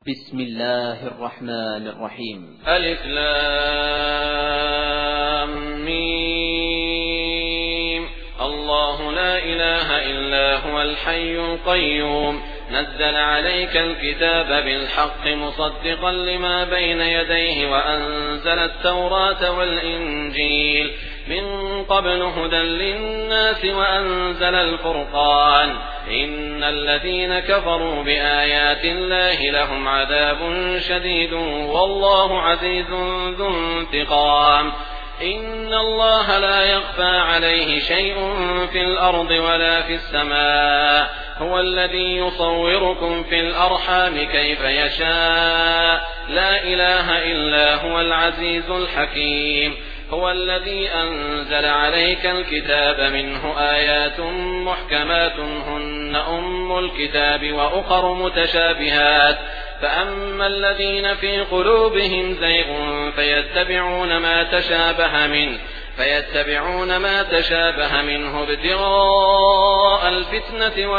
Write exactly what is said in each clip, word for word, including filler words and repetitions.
بسم الله الرحمن الرحيم. ألف لام ميم. الله لا إله إلا هو الحي القيوم نزل عليك الكتاب بالحق مصدقا لما بين يديه وأنزل التوراة والإنجيل من قبل هدى للناس وأنزل الفرقان إن الذين كفروا بآيات الله لهم عذاب شديد والله عزيز ذو انتقام. إن الله لا يخفى عليه شيء في الأرض ولا في السماء هو الذي يصوركم في الأرحام كيف يشاء لا إله إلا هو العزيز الحكيم. هو الذي أنزل عليك الكتاب منه آيات محكمات هن أم الكتاب وأخر متشابهات فأما الذين في قلوبهم زيغ فيتبعون ما تشابه منه فيتبعون ما تشابه منه ابتغاء الفتنة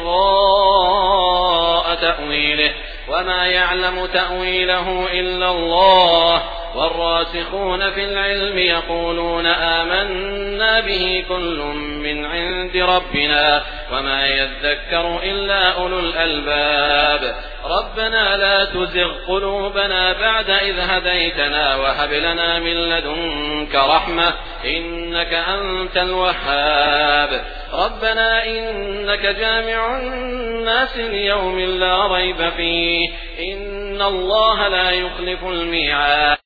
وابتغاء تأويله وما يعلم تأويله إلا الله والراسخون في العلم يقولون آمنا به كل من عند ربنا وما يذكر إلا أولو الألباب. ربنا لا تزغ قلوبنا بعد إذ هديتنا وهب لنا من لدنك رحمة إنك أنت الوهاب. ربنا إنك جامع الناس ليوم لا ريب فيه إن الله لا يخلف الميعاد.